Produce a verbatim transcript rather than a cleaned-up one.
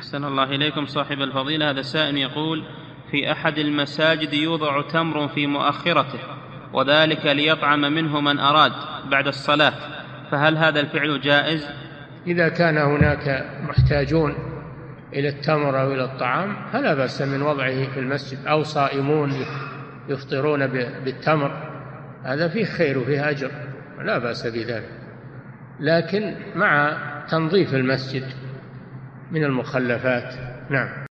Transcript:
أحسن الله إليكم صاحب الفضيلة. هذا سائل يقول: في أحد المساجد يوضع تمر في مؤخرته وذلك ليطعم منه من أراد بعد الصلاة، فهل هذا الفعل جائز؟ إذا كان هناك محتاجون إلى التمر أو إلى الطعام فلا بأس من وضعه في المسجد، أو صائمون يفطرون بالتمر، هذا فيه خير وفيه أجر، لا بأس بذلك، لكن مع تنظيف المسجد من المخلفات. نعم.